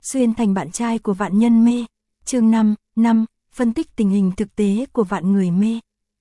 xuyên thành bạn trai của vạn nhân mê. Chương 5, phân tích tình hình thực tế của vạn người mê.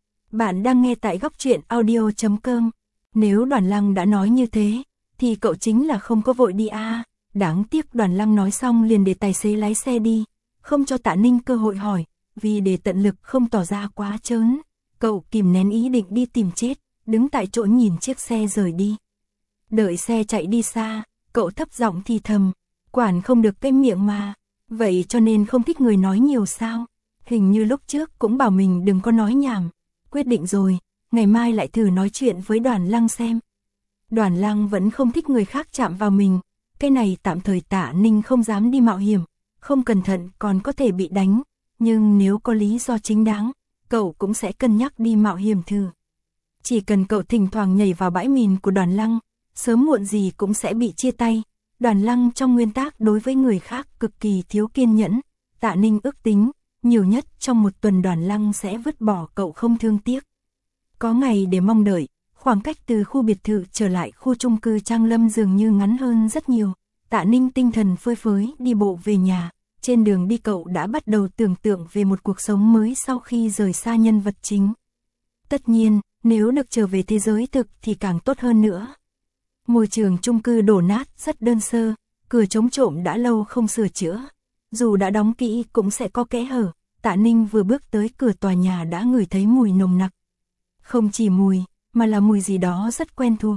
Bạn đang nghe tại Góc Truyện Audio.com. Nếu Đoàn Lăng đã nói như thế, thì cậu chính là không có vội đi à. Đáng tiếc Đoàn Lăng nói xong liền để tài xế lái xe đi, không cho Tạ Ninh cơ hội hỏi, vì để tận lực không tỏ ra quá trớn. Cậu kìm nén ý định đi tìm chết, đứng tại chỗ nhìn chiếc xe rời đi. Đợi xe chạy đi xa, cậu thấp giọng thì thầm, quản không được cái miệng mà, vậy cho nên không thích người nói nhiều sao? Hình như lúc trước cũng bảo mình đừng có nói nhảm. Quyết định rồi, ngày mai lại thử nói chuyện với Đoàn Lăng xem. Đoàn Lăng vẫn không thích người khác chạm vào mình, cái này tạm thời Tạ Ninh không dám đi mạo hiểm, không cẩn thận còn có thể bị đánh, nhưng nếu có lý do chính đáng, cậu cũng sẽ cân nhắc đi mạo hiểm thử. Chỉ cần cậu thỉnh thoảng nhảy vào bãi mìn của Đoàn Lăng, sớm muộn gì cũng sẽ bị chia tay. Đoàn Lăng trong nguyên tắc đối với người khác cực kỳ thiếu kiên nhẫn, Tạ Ninh ước tính, nhiều nhất trong một tuần Đoàn Lăng sẽ vứt bỏ cậu không thương tiếc. Có ngày để mong đợi, khoảng cách từ khu biệt thự trở lại khu chung cư Trang Lâm dường như ngắn hơn rất nhiều. Tạ Ninh tinh thần phơi phới đi bộ về nhà, trên đường đi cậu đã bắt đầu tưởng tượng về một cuộc sống mới sau khi rời xa nhân vật chính. Tất nhiên, nếu được trở về thế giới thực thì càng tốt hơn nữa. Môi trường chung cư đổ nát rất đơn sơ, cửa chống trộm đã lâu không sửa chữa. Dù đã đóng kỹ cũng sẽ có kẽ hở, Tạ Ninh vừa bước tới cửa tòa nhà đã ngửi thấy mùi nồng nặc. Không chỉ mùi, mà là mùi gì đó rất quen thuộc.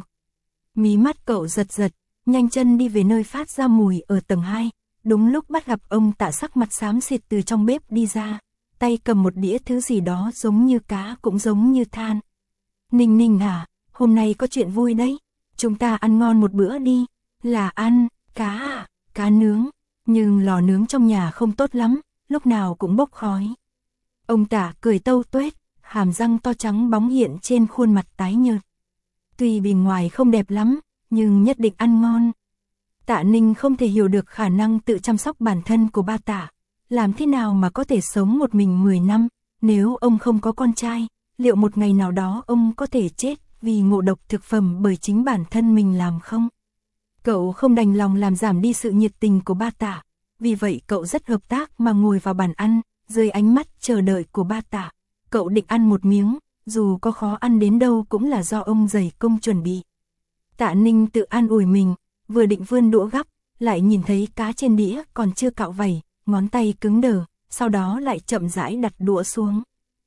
Mí mắt cậu giật giật, nhanh chân đi về nơi phát ra mùi ở tầng 2. Đúng lúc bắt gặp ông Tạ sắc mặt xám xịt từ trong bếp đi ra, tay cầm một đĩa thứ gì đó giống như cá cũng giống như than. Ninh Ninh hả, hôm nay có chuyện vui đấy, chúng ta ăn ngon một bữa đi. Là ăn, cá à, cá nướng, nhưng lò nướng trong nhà không tốt lắm, lúc nào cũng bốc khói. Ông Tạ cười tâu tuét, hàm răng to trắng bóng hiện trên khuôn mặt tái nhợt. Tuy bề ngoài không đẹp lắm, nhưng nhất định ăn ngon. Tạ Ninh không thể hiểu được khả năng tự chăm sóc bản thân của ba Tạ. Làm thế nào mà có thể sống một mình 10 năm, nếu ông không có con trai, liệu một ngày nào đó ông có thể chết vì ngộ độc thực phẩm bởi chính bản thân mình làm không? Cậu không đành lòng làm giảm đi sự nhiệt tình của ba Tạ, vì vậy cậu rất hợp tác mà ngồi vào bàn ăn, dưới ánh mắt chờ đợi của ba Tạ. Cậu định ăn một miếng, dù có khó ăn đến đâu cũng là do ông dày công chuẩn bị. Tạ Ninh tự an ủi mình, vừa định vươn đũa gắp, lại nhìn thấy cá trên đĩa còn chưa cạo vảy, ngón tay cứng đờ, sau đó lại chậm rãi đặt đũa xuống.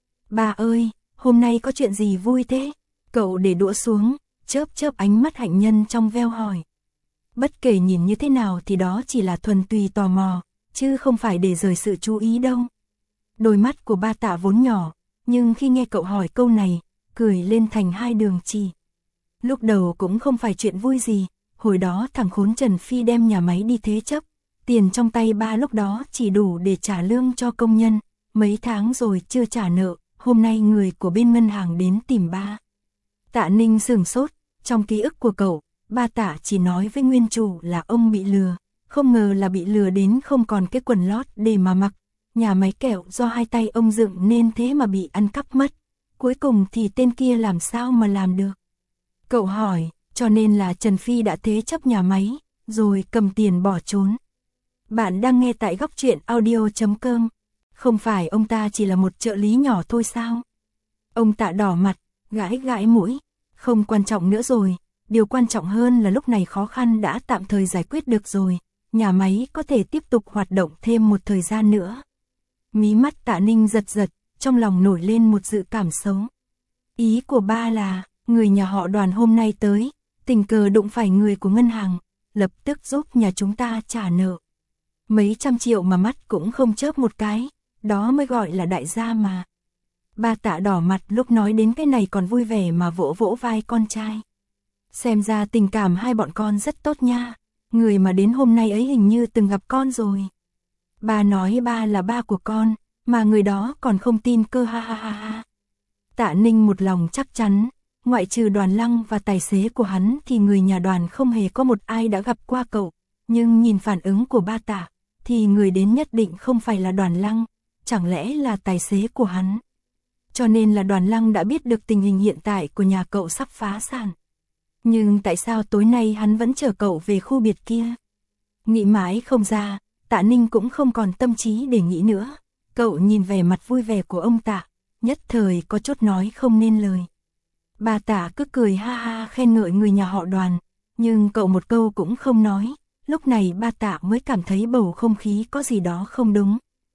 Bà ơi, hôm nay có chuyện gì vui thế? Cậu để đũa xuống, chớp chớp ánh mắt hạnh nhân trong veo hỏi. Bất kể nhìn như thế nào thì đó chỉ là thuần tùy tò mò, chứ không phải để rời sự chú ý đâu. Đôi mắt của ba Tạ vốn nhỏ, nhưng khi nghe cậu hỏi câu này, cười lên thành hai đường chỉ. Lúc đầu cũng không phải chuyện vui gì, hồi đó thằng khốn Trần Phi đem nhà máy đi thế chấp, tiền trong tay ba lúc đó chỉ đủ để trả lương cho công nhân, mấy tháng rồi chưa trả nợ, hôm nay người của bên ngân hàng đến tìm ba. Tạ Ninh sửng sốt, trong ký ức của cậu, ba Tạ chỉ nói với nguyên chủ là ông bị lừa, không ngờ là bị lừa đến không còn cái quần lót để mà mặc. Nhà máy kẹo do hai tay ông dựng nên thế mà bị ăn cắp mất. Cuối cùng thì tên kia làm sao mà làm được? Cậu hỏi, cho nên là Trần Phi đã thế chấp nhà máy, rồi cầm tiền bỏ trốn. Bạn đang nghe tại Góc Truyện Audio.com. Không phải ông ta chỉ là một trợ lý nhỏ thôi sao? Ông Tạ đỏ mặt, gãi gãi mũi. Không quan trọng nữa rồi, điều quan trọng hơn là lúc này khó khăn đã tạm thời giải quyết được rồi. Nhà máy có thể tiếp tục hoạt động thêm một thời gian nữa. Mí mắt Tạ Ninh giật giật, trong lòng nổi lên một dự cảm xấu. Ý của ba là, người nhà họ Đoàn hôm nay tới, tình cờ đụng phải người của ngân hàng, lập tức giúp nhà chúng ta trả nợ. Mấy trăm triệu mà mắt cũng không chớp một cái, đó mới gọi là đại gia mà. Ba Tạ đỏ mặt lúc nói đến cái này còn vui vẻ mà vỗ vỗ vai con trai. Xem ra tình cảm hai bọn con rất tốt nha, người mà đến hôm nay ấy hình như từng gặp con rồi. Ba nói ba là ba của con, mà người đó còn không tin cơ ha ha ha ha. Tạ Ninh một lòng chắc chắn, ngoại trừ Đoàn Lăng và tài xế của hắn thì người nhà Đoàn không hề có một ai đã gặp qua cậu. Nhưng nhìn phản ứng của ba Tạ, thì người đến nhất định không phải là Đoàn Lăng, chẳng lẽ là tài xế của hắn. Cho nên là Đoàn Lăng đã biết được tình hình hiện tại của nhà cậu sắp phá sản. Nhưng tại sao tối nay hắn vẫn chở cậu về khu biệt kia? Nghĩ mãi không ra, Tạ Ninh cũng không còn tâm trí để nghĩ nữa. Cậu nhìn vẻ mặt vui vẻ của ông Tạ, nhất thời có chút nói không nên lời. Bà Tạ cứ cười ha ha khen ngợi người nhà họ Đoàn, nhưng cậu một câu cũng không nói. Lúc này bà Tạ mới cảm thấy bầu không khí có gì đó không đúng.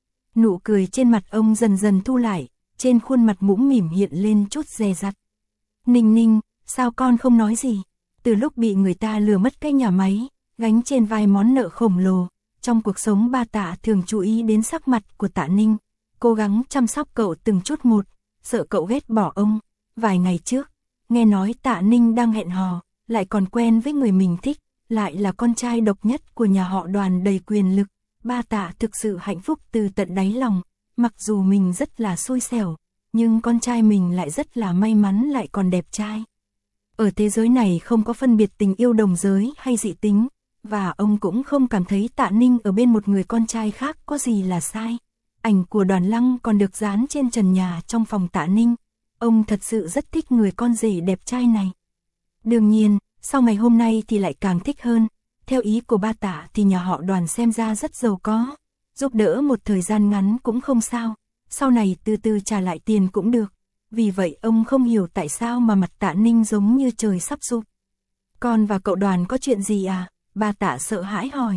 Nụ cười trên mặt ông dần dần thu lại, trên khuôn mặt mũm mỉm hiện lên chút dè dặt. Ninh Ninh, sao con không nói gì? Từ lúc bị người ta lừa mất cái nhà máy, gánh trên vai món nợ khổng lồ, trong cuộc sống bà Tạ thường chú ý đến sắc mặt của Tạ Ninh, cố gắng chăm sóc cậu từng chút một, sợ cậu ghét bỏ ông. Vài ngày trước, nghe nói Tạ Ninh đang hẹn hò, lại còn quen với người mình thích, lại là con trai độc nhất của nhà họ Đoàn đầy quyền lực. Bà Tạ thực sự hạnh phúc từ tận đáy lòng, mặc dù mình rất là xui xẻo, nhưng con trai mình lại rất là may mắn lại còn đẹp trai. Ở thế giới này không có phân biệt tình yêu đồng giới hay dị tính, và ông cũng không cảm thấy Tạ Ninh ở bên một người con trai khác có gì là sai. Ảnh của Đoàn Lăng còn được dán trên trần nhà trong phòng Tạ Ninh. Ông thật sự rất thích người con rể đẹp trai này. Đương nhiên, sau ngày hôm nay thì lại càng thích hơn. Theo ý của ba Tạ thì nhà họ Đoàn xem ra rất giàu có, giúp đỡ một thời gian ngắn cũng không sao, sau này từ từ trả lại tiền cũng được. Vì vậy ông không hiểu tại sao mà mặt Tạ Ninh giống như trời sắp sụp. Con và cậu Đoàn có chuyện gì à? Ba Tạ sợ hãi hỏi.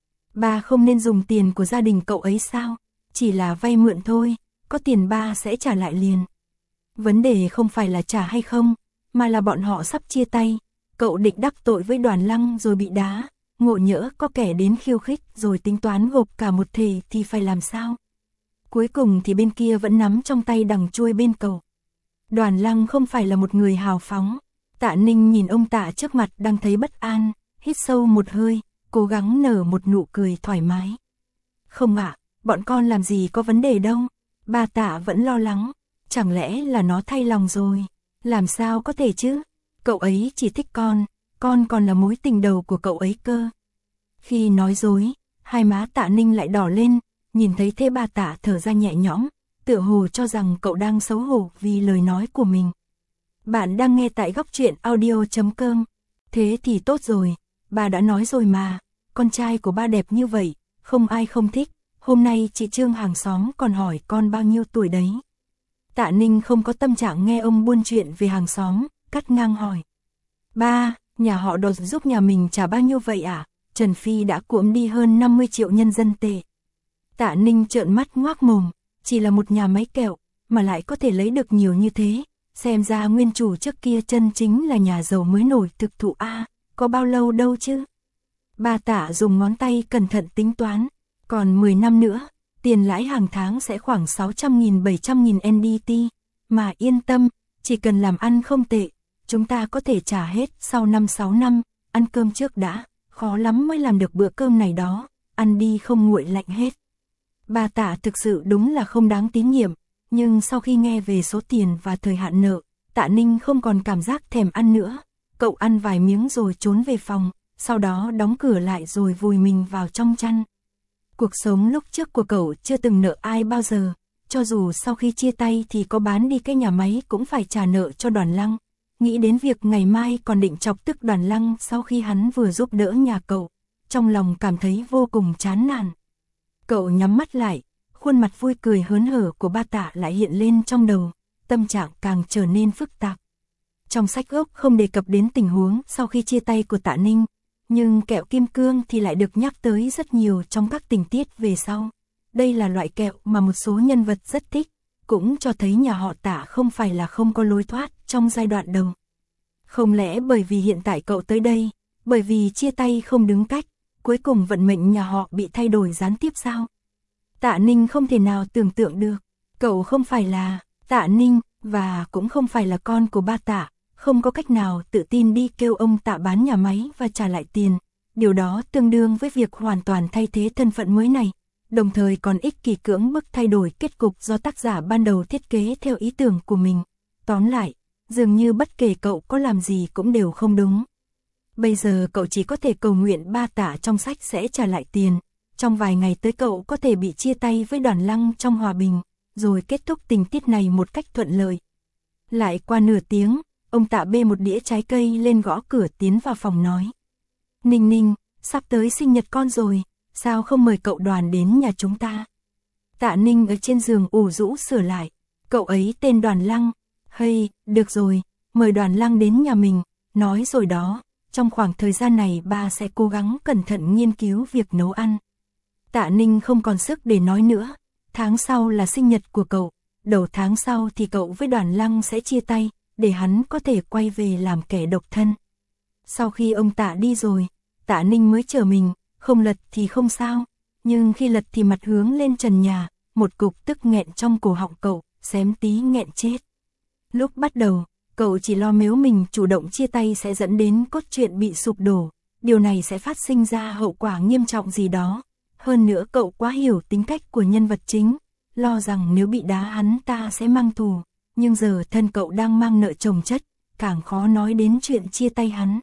Ba không nên dùng tiền của gia đình cậu ấy sao? Chỉ là vay mượn thôi, có tiền ba sẽ trả lại liền. Vấn đề không phải là trả hay không, mà là bọn họ sắp chia tay. Cậu định đắc tội với Đoàn Lăng rồi bị đá, ngộ nhỡ có kẻ đến khiêu khích rồi tính toán gộp cả một thể thì phải làm sao? Cuối cùng thì bên kia vẫn nắm trong tay đằng chuôi bên cầu. Đoàn Lăng không phải là một người hào phóng. Tạ Ninh nhìn ông Tạ trước mặt đang thấy bất an, hít sâu một hơi, cố gắng nở một nụ cười thoải mái. Không ạ, bọn con làm gì có vấn đề đâu. Bà Tạ vẫn lo lắng, chẳng lẽ là nó thay lòng rồi? Làm sao có thể chứ? Cậu ấy chỉ thích con còn là mối tình đầu của cậu ấy cơ. Khi nói dối, hai má Tạ Ninh lại đỏ lên, nhìn thấy thế bà Tạ thở ra nhẹ nhõm, tựa hồ cho rằng cậu đang xấu hổ vì lời nói của mình. Bạn đang nghe tại góc truyện audio.com. Thế thì tốt rồi, bà đã nói rồi mà, con trai của ba đẹp như vậy, không ai không thích. Hôm nay chị Trương hàng xóm còn hỏi con bao nhiêu tuổi đấy. Tạ Ninh không có tâm trạng nghe ông buôn chuyện về hàng xóm, cắt ngang hỏi. Ba, nhà họ Đột giúp nhà mình trả bao nhiêu vậy à? Trần Phi đã cuỗm đi hơn 50 triệu nhân dân tệ. Tạ Ninh trợn mắt ngoác mồm, chỉ là một nhà máy kẹo, mà lại có thể lấy được nhiều như thế. Xem ra nguyên chủ trước kia chân chính là nhà giàu mới nổi thực thụ a, có bao lâu đâu chứ? Bà Tạ dùng ngón tay cẩn thận tính toán, còn 10 năm nữa, tiền lãi hàng tháng sẽ khoảng 600.000 700.000 NDT, mà yên tâm, chỉ cần làm ăn không tệ, chúng ta có thể trả hết sau 5-6 năm, ăn cơm trước đã, khó lắm mới làm được bữa cơm này đó, ăn đi không nguội lạnh hết. Bà Tạ thực sự đúng là không đáng tín nhiệm, nhưng sau khi nghe về số tiền và thời hạn nợ, Tạ Ninh không còn cảm giác thèm ăn nữa. Cậu ăn vài miếng rồi trốn về phòng, sau đó đóng cửa lại rồi vùi mình vào trong chăn. Cuộc sống lúc trước của cậu chưa từng nợ ai bao giờ, cho dù sau khi chia tay thì có bán đi cái nhà máy cũng phải trả nợ cho Đoàn Lăng. Nghĩ đến việc ngày mai còn định chọc tức Đoàn Lăng sau khi hắn vừa giúp đỡ nhà cậu, trong lòng cảm thấy vô cùng chán nản. Cậu nhắm mắt lại, khuôn mặt vui cười hớn hở của ba Tạ lại hiện lên trong đầu, tâm trạng càng trở nên phức tạp. Trong sách gốc không đề cập đến tình huống sau khi chia tay của Tạ Ninh, nhưng kẹo kim cương thì lại được nhắc tới rất nhiều trong các tình tiết về sau. Đây là loại kẹo mà một số nhân vật rất thích, cũng cho thấy nhà họ Tạ không phải là không có lối thoát trong giai đoạn đầu. Không lẽ bởi vì hiện tại cậu tới đây, bởi vì chia tay không đứng cách, cuối cùng vận mệnh nhà họ bị thay đổi gián tiếp sao? Tạ Ninh không thể nào tưởng tượng được, cậu không phải là Tạ Ninh, và cũng không phải là con của ba Tạ, không có cách nào tự tin đi kêu ông Tạ bán nhà máy và trả lại tiền. Điều đó tương đương với việc hoàn toàn thay thế thân phận mới này, đồng thời còn ích kỷ cưỡng bức thay đổi kết cục do tác giả ban đầu thiết kế theo ý tưởng của mình. Tóm lại, dường như bất kể cậu có làm gì cũng đều không đúng. Bây giờ cậu chỉ có thể cầu nguyện ba Tạ trong sách sẽ trả lại tiền. Trong vài ngày tới cậu có thể bị chia tay với Đoàn Lăng trong hòa bình, rồi kết thúc tình tiết này một cách thuận lợi. Lại qua nửa tiếng, ông Tạ bê một đĩa trái cây lên gõ cửa tiến vào phòng nói. Ninh Ninh, sắp tới sinh nhật con rồi, sao không mời cậu Đoàn đến nhà chúng ta? Tạ Ninh ở trên giường ủ rũ sửa lại, cậu ấy tên Đoàn Lăng. Hay, được rồi, mời Đoàn Lăng đến nhà mình, nói rồi đó, trong khoảng thời gian này ba sẽ cố gắng cẩn thận nghiên cứu việc nấu ăn. Tạ Ninh không còn sức để nói nữa, tháng sau là sinh nhật của cậu, đầu tháng sau thì cậu với Đoàn Lăng sẽ chia tay, để hắn có thể quay về làm kẻ độc thân. Sau khi ông Tạ đi rồi, Tạ Ninh mới chờ mình, không lật thì không sao, nhưng khi lật thì mặt hướng lên trần nhà, một cục tức nghẹn trong cổ họng cậu, xém tí nghẹn chết. Lúc bắt đầu, cậu chỉ lo nếu mình chủ động chia tay sẽ dẫn đến cốt truyện bị sụp đổ, điều này sẽ phát sinh ra hậu quả nghiêm trọng gì đó. Hơn nữa cậu quá hiểu tính cách của nhân vật chính, lo rằng nếu bị đá hắn ta sẽ mang thù, nhưng giờ thân cậu đang mang nợ chồng chất, càng khó nói đến chuyện chia tay hắn.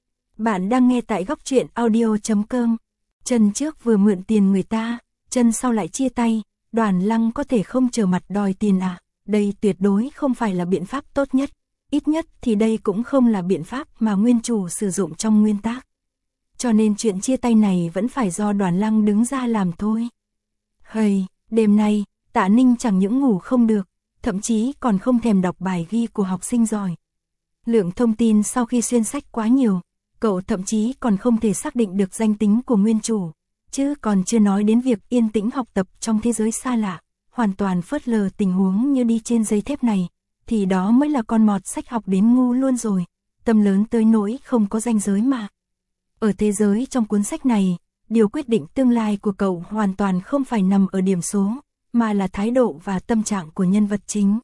Bạn đang nghe tại góc truyện audio.com. Chân trước vừa mượn tiền người ta, chân sau lại chia tay, Đoàn Lăng có thể không trở mặt đòi tiền à? Đây tuyệt đối không phải là biện pháp tốt nhất, ít nhất thì đây cũng không là biện pháp mà nguyên chủ sử dụng trong nguyên tác. Cho nên chuyện chia tay này vẫn phải do Đoàn Lăng đứng ra làm thôi. Hây, đêm nay, Tạ Ninh chẳng những ngủ không được, thậm chí còn không thèm đọc bài ghi của học sinh giỏi. Lượng thông tin sau khi xuyên sách quá nhiều, cậu thậm chí còn không thể xác định được danh tính của nguyên chủ, chứ còn chưa nói đến việc yên tĩnh học tập trong thế giới xa lạ, hoàn toàn phớt lờ tình huống như đi trên dây thép này, thì đó mới là con mọt sách học đến ngu luôn rồi, tâm lớn tới nỗi không có ranh giới mà. Ở thế giới trong cuốn sách này, điều quyết định tương lai của cậu hoàn toàn không phải nằm ở điểm số, mà là thái độ và tâm trạng của nhân vật chính.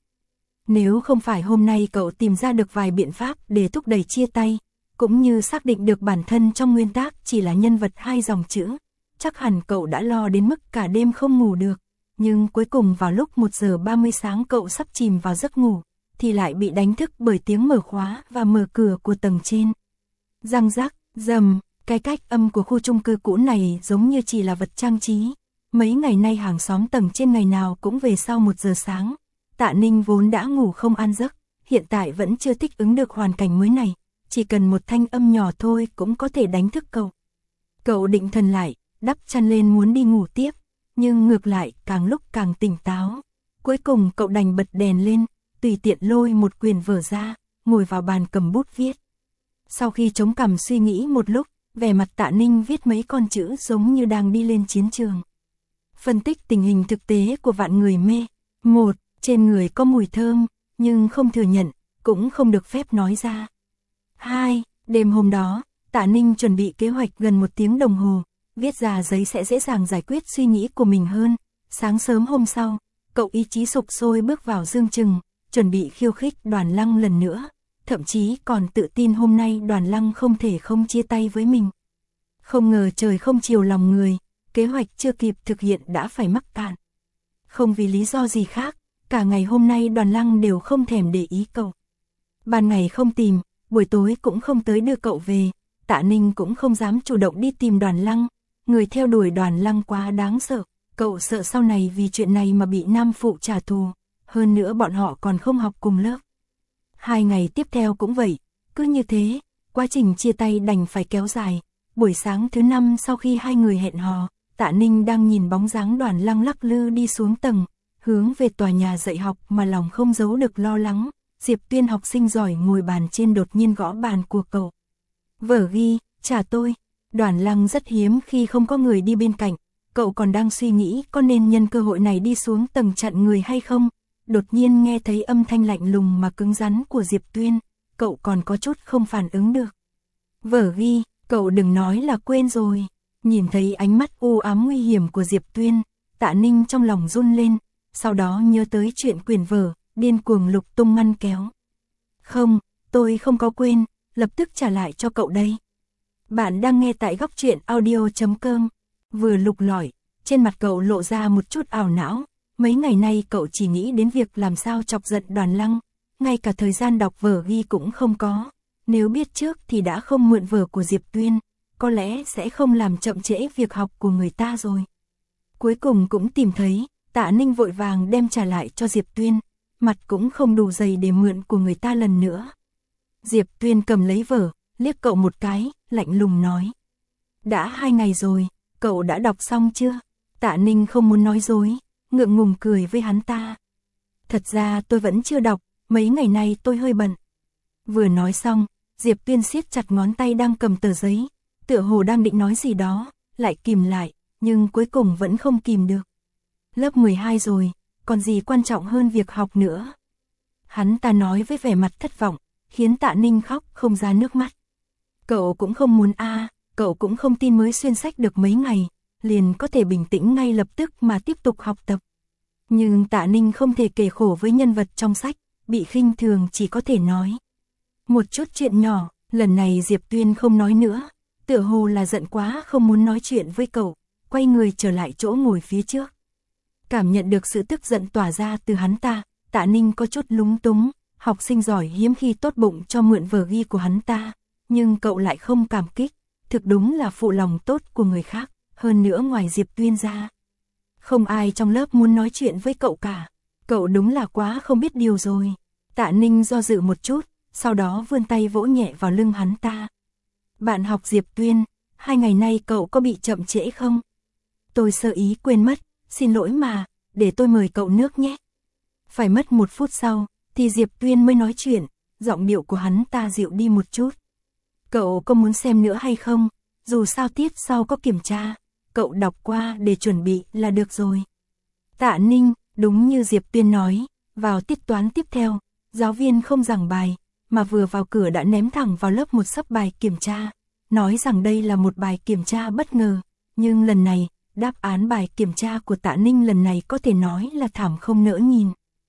Nếu không phải hôm nay cậu tìm ra được vài biện pháp để thúc đẩy chia tay, cũng như xác định được bản thân trong nguyên tác chỉ là nhân vật 2 dòng chữ, chắc hẳn cậu đã lo đến mức cả đêm không ngủ được. Nhưng cuối cùng vào lúc 1 giờ 30 sáng cậu sắp chìm vào giấc ngủ, thì lại bị đánh thức bởi tiếng mở khóa và mở cửa của tầng trên. Răng rắc, rầm, cái cách âm của khu chung cư cũ này giống như chỉ là vật trang trí. Mấy ngày nay hàng xóm tầng trên ngày nào cũng về sau 1 giờ sáng. Tạ Ninh vốn đã ngủ không an giấc, hiện tại vẫn chưa thích ứng được hoàn cảnh mới này. Chỉ cần một thanh âm nhỏ thôi cũng có thể đánh thức cậu. Cậu định thần lại, đắp chăn lên muốn đi ngủ tiếp, nhưng ngược lại càng lúc càng tỉnh táo. Cuối cùng cậu đành bật đèn lên, tùy tiện lôi một quyển vở ra, ngồi vào bàn cầm bút viết. Sau khi chống cằm suy nghĩ một lúc, vẻ mặt Tạ Ninh viết mấy con chữ giống như đang đi lên chiến trường. Phân tích tình hình thực tế của vạn người mê. 1. Trên người có mùi thơm, nhưng không thừa nhận, cũng không được phép nói ra. 2. Đêm hôm đó, Tạ Ninh chuẩn bị kế hoạch gần 1 tiếng đồng hồ, viết ra giấy sẽ dễ dàng giải quyết suy nghĩ của mình hơn. Sáng sớm hôm sau, cậu ý chí sục sôi bước vào Dương Trừng, chuẩn bị khiêu khích Đoàn Lăng lần nữa, thậm chí còn tự tin hôm nay Đoàn Lăng không thể không chia tay với mình. Không ngờ trời không chiều lòng người, kế hoạch chưa kịp thực hiện đã phải mắc cạn. Không vì lý do gì khác, cả ngày hôm nay Đoàn Lăng đều không thèm để ý cậu. Ban ngày không tìm, buổi tối cũng không tới đưa cậu về, Tạ Ninh cũng không dám chủ động đi tìm Đoàn Lăng, người theo đuổi Đoàn Lăng quá đáng sợ, cậu sợ sau này vì chuyện này mà bị nam phụ trả thù, hơn nữa bọn họ còn không học cùng lớp. 2 ngày tiếp theo cũng vậy, cứ như thế, quá trình chia tay đành phải kéo dài. Buổi sáng thứ 5 sau khi 2 người hẹn hò, Tạ Ninh đang nhìn bóng dáng Đoàn Lăng lắc lư đi xuống tầng, hướng về tòa nhà dạy học mà lòng không giấu được lo lắng. Diệp Tuyên học sinh giỏi ngồi bàn trên đột nhiên gõ bàn của cậu. Vở ghi, trả tôi. Đoàn Lăng rất hiếm khi không có người đi bên cạnh, cậu còn đang suy nghĩ có nên nhân cơ hội này đi xuống tầng chặn người hay không. Đột nhiên nghe thấy âm thanh lạnh lùng mà cứng rắn của Diệp Tuyên, cậu còn có chút không phản ứng được. Vở ghi, cậu đừng nói là quên rồi. Nhìn thấy ánh mắt u ám nguy hiểm của Diệp Tuyên, Tạ Ninh trong lòng run lên, sau đó nhớ tới chuyện quyển vở, điên cuồng lục tung ngăn kéo. Không, tôi không có quên, lập tức trả lại cho cậu đây. Bạn đang nghe tại góc truyện audio.com. Vừa lục lọi, trên mặt cậu lộ ra một chút ảo não. Mấy ngày nay cậu chỉ nghĩ đến việc làm sao chọc giận Đoàn Lăng, ngay cả thời gian đọc vở ghi cũng không có. Nếu biết trước thì đã không mượn vở của Diệp Tuyên, có lẽ sẽ không làm chậm trễ việc học của người ta rồi. Cuối cùng cũng tìm thấy, Tạ Ninh vội vàng đem trả lại cho Diệp Tuyên, mặt cũng không đủ dày để mượn của người ta lần nữa. Diệp Tuyên cầm lấy vở, liếc cậu một cái, lạnh lùng nói. Đã 2 ngày rồi, Cậu đã đọc xong chưa? Tạ Ninh không muốn nói dối, ngượng ngùng cười với hắn ta. Thật ra tôi vẫn chưa đọc, mấy ngày nay tôi hơi bận. Vừa nói xong, Diệp Tuyên siết chặt ngón tay đang cầm tờ giấy, tựa hồ đang định nói gì đó, lại kìm lại, nhưng cuối cùng vẫn không kìm được. Lớp 12 rồi, còn gì quan trọng hơn việc học nữa. Hắn ta nói với vẻ mặt thất vọng, khiến Tạ Ninh khóc không ra nước mắt. Cậu cũng không muốn cậu cũng không tin mới xuyên sách được mấy ngày, liền có thể bình tĩnh ngay lập tức mà tiếp tục học tập. Nhưng Tạ Ninh không thể kể khổ với nhân vật trong sách, bị khinh thường chỉ có thể nói. Một chút chuyện nhỏ, lần này Diệp Tuyên không nói nữa, tựa hồ là giận quá không muốn nói chuyện với cậu, quay người trở lại chỗ ngồi phía trước. Cảm nhận được sự tức giận tỏa ra từ hắn ta, Tạ Ninh có chút lúng túng, học sinh giỏi hiếm khi tốt bụng cho mượn vở ghi của hắn ta, nhưng cậu lại không cảm kích, thực đúng là phụ lòng tốt của người khác, hơn nữa ngoài Diệp Tuyên ra. Không ai trong lớp muốn nói chuyện với cậu cả, cậu đúng là quá không biết điều rồi. Tạ Ninh do dự một chút, sau đó vươn tay vỗ nhẹ vào lưng hắn ta. Bạn học Diệp Tuyên, 2 ngày nay cậu có bị chậm trễ không? Tôi sơ ý quên mất, xin lỗi mà, để tôi mời cậu nước nhé. Phải mất 1 phút sau, thì Diệp Tuyên mới nói chuyện, giọng điệu của hắn ta dịu đi một chút. Cậu có muốn xem nữa hay không? Dù sao tiết sau có kiểm tra, cậu đọc qua để chuẩn bị là được rồi. Tạ Ninh, đúng như Diệp Tuyên nói, vào tiết toán tiếp theo, giáo viên không giảng bài, mà vừa vào cửa đã ném thẳng vào lớp một xấp bài kiểm tra, nói rằng đây là một bài kiểm tra bất ngờ, nhưng lần này, đáp án bài kiểm tra của Tạ Ninh lần này có thể nói là thảm không nỡ nhìn.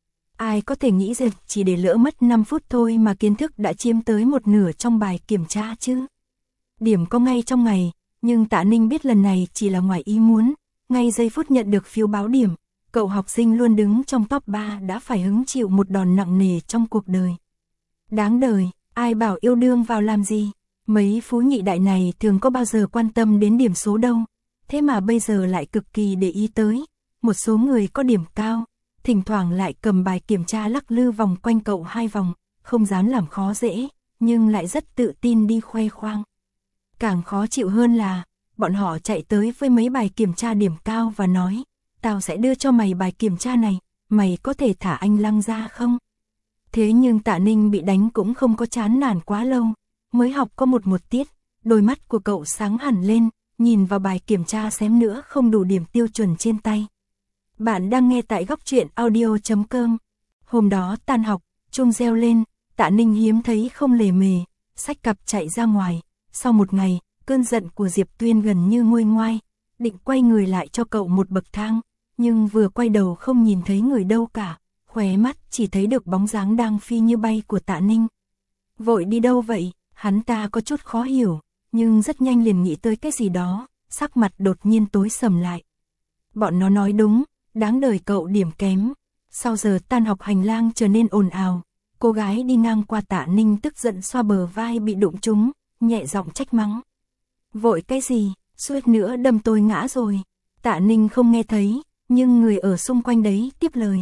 Ai có thể nghĩ rằng chỉ để lỡ mất 5 phút thôi mà kiến thức đã chiếm tới một nửa trong bài kiểm tra chứ. Điểm có ngay trong ngày, nhưng Tạ Ninh biết lần này chỉ là ngoài ý muốn, ngay giây phút nhận được phiếu báo điểm, cậu học sinh luôn đứng trong top 3 đã phải hứng chịu một đòn nặng nề trong cuộc đời. Đáng đời, ai bảo yêu đương vào làm gì, mấy phú nhị đại này thường có bao giờ quan tâm đến điểm số đâu, thế mà bây giờ lại cực kỳ để ý tới. Một số người có điểm cao, thỉnh thoảng lại cầm bài kiểm tra lắc lư vòng quanh cậu 2 vòng, không dám làm khó dễ, nhưng lại rất tự tin đi khoe khoang. Càng khó chịu hơn là, bọn họ chạy tới với mấy bài kiểm tra điểm cao và nói, tao sẽ đưa cho mày bài kiểm tra này, mày có thể thả anh Lăng ra không? Thế nhưng Tạ Ninh bị đánh cũng không có chán nản quá lâu, mới học có một tiết, đôi mắt của cậu sáng hẳn lên, nhìn vào bài kiểm tra xém nữa không đủ điểm tiêu chuẩn trên tay. Bạn đang nghe tại góc truyện audio.com. Hôm đó tan học, chuông reo lên, Tạ Ninh hiếm thấy không lề mề, xách cặp chạy ra ngoài. Sau một ngày, cơn giận của Diệp Tuyên gần như nguôi ngoai, định quay người lại cho cậu một bậc thang, nhưng vừa quay đầu không nhìn thấy người đâu cả, khóe mắt chỉ thấy được bóng dáng đang phi như bay của Tạ Ninh. Vội đi đâu vậy? Hắn ta có chút khó hiểu, nhưng rất nhanh liền nghĩ tới cái gì đó, sắc mặt đột nhiên tối sầm lại. Bọn nó nói đúng, đáng đời cậu điểm kém. Sau giờ tan học hành lang trở nên ồn ào, cô gái đi ngang qua Tạ Ninh tức giận xoa bờ vai bị đụng trúng, nhẹ giọng trách mắng. Vội cái gì, suýt nữa đâm tôi ngã rồi. Tạ Ninh không nghe thấy, nhưng người ở xung quanh đấy tiếp lời.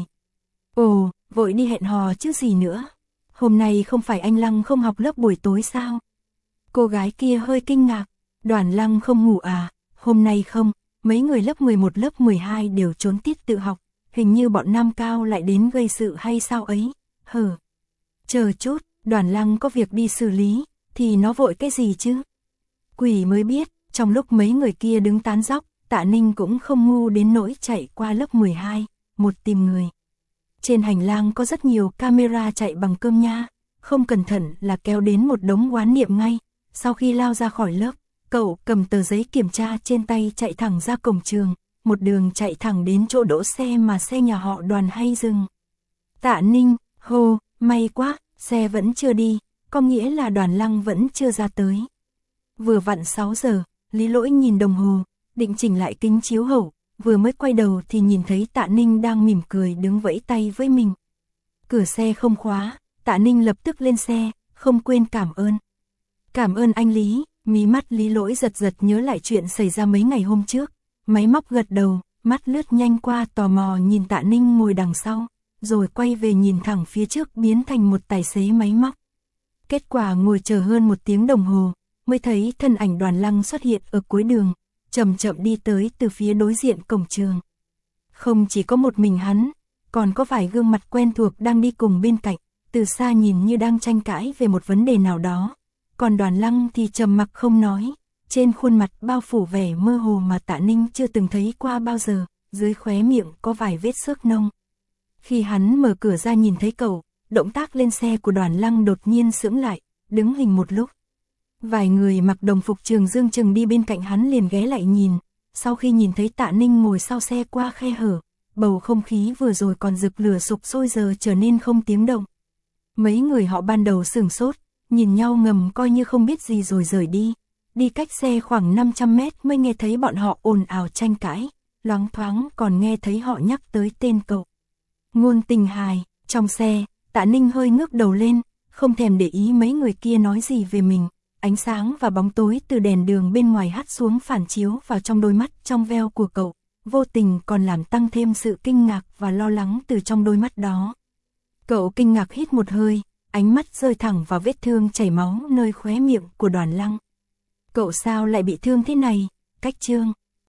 Ồ, vội đi hẹn hò chứ gì nữa. Hôm nay không phải anh Lăng không học lớp buổi tối sao? Cô gái kia hơi kinh ngạc. Đoàn Lăng không ngủ à? Hôm nay không, mấy người lớp 11 lớp 12 đều trốn tiết tự học. Hình như bọn Nam Cao lại đến gây sự hay sao ấy. Hờ. Chờ chút, Đoàn Lăng có việc đi xử lý, thì nó vội cái gì chứ? Quỷ mới biết, trong lúc mấy người kia đứng tán dóc, Tạ Ninh cũng không ngu đến nỗi chạy qua lớp 12, một tìm người. Trên hành lang có rất nhiều camera chạy bằng cơm nha, không cẩn thận là kéo đến một đống oán niệm ngay. Sau khi lao ra khỏi lớp, cậu cầm tờ giấy kiểm tra trên tay chạy thẳng ra cổng trường, một đường chạy thẳng đến chỗ đỗ xe mà xe nhà họ Đoàn hay dừng. Tạ Ninh, hô, may quá, xe vẫn chưa đi, có nghĩa là Đoàn Lăng vẫn chưa ra tới. Vừa vặn 6 giờ, Lý Lỗi nhìn đồng hồ, định chỉnh lại kính chiếu hậu, vừa mới quay đầu thì nhìn thấy Tạ Ninh đang mỉm cười đứng vẫy tay với mình. Cửa xe không khóa, Tạ Ninh lập tức lên xe, không quên cảm ơn. Cảm ơn anh Lý, mí mắt Lý Lỗi giật giật nhớ lại chuyện xảy ra mấy ngày hôm trước. Máy móc gật đầu, mắt lướt nhanh qua tò mò nhìn Tạ Ninh ngồi đằng sau, rồi quay về nhìn thẳng phía trước biến thành một tài xế máy móc. Kết quả ngồi chờ hơn 1 tiếng đồng hồ, mới thấy thân ảnh Đoàn Lăng xuất hiện ở cuối đường. chậm chậm đi tới từ phía đối diện cổng trường. Không chỉ có một mình hắn, còn có vài gương mặt quen thuộc đang đi cùng bên cạnh, từ xa nhìn như đang tranh cãi về một vấn đề nào đó. Còn Đoàn Lăng thì trầm mặc không nói, trên khuôn mặt bao phủ vẻ mơ hồ mà Tạ Ninh chưa từng thấy qua bao giờ, dưới khóe miệng có vài vết xước nông. Khi hắn mở cửa ra nhìn thấy cậu, động tác lên xe của Đoàn Lăng đột nhiên sững lại, đứng hình một lúc. Vài người mặc đồng phục trường dương chừng đi bên cạnh hắn liền ghé lại nhìn, sau khi nhìn thấy Tạ Ninh ngồi sau xe qua khe hở, bầu không khí vừa rồi còn rực lửa sục sôi giờ trở nên không tiếng động. Mấy người họ ban đầu sửng sốt, nhìn nhau ngầm coi như không biết gì rồi rời đi. Đi cách xe khoảng 500 mét mới nghe thấy bọn họ ồn ào tranh cãi, loáng thoáng còn nghe thấy họ nhắc tới tên cậu. Ngôn Tình Hài, trong xe, Tạ Ninh hơi ngước đầu lên, không thèm để ý mấy người kia nói gì về mình. Ánh sáng và bóng tối từ đèn đường bên ngoài hắt xuống phản chiếu vào trong đôi mắt trong veo của cậu, vô tình còn làm tăng thêm sự kinh ngạc và lo lắng từ trong đôi mắt đó. Cậu kinh ngạc hít một hơi, ánh mắt rơi thẳng vào vết thương chảy máu nơi khóe miệng của Đoàn Lăng. Cậu sao lại bị thương thế này? Cách Trương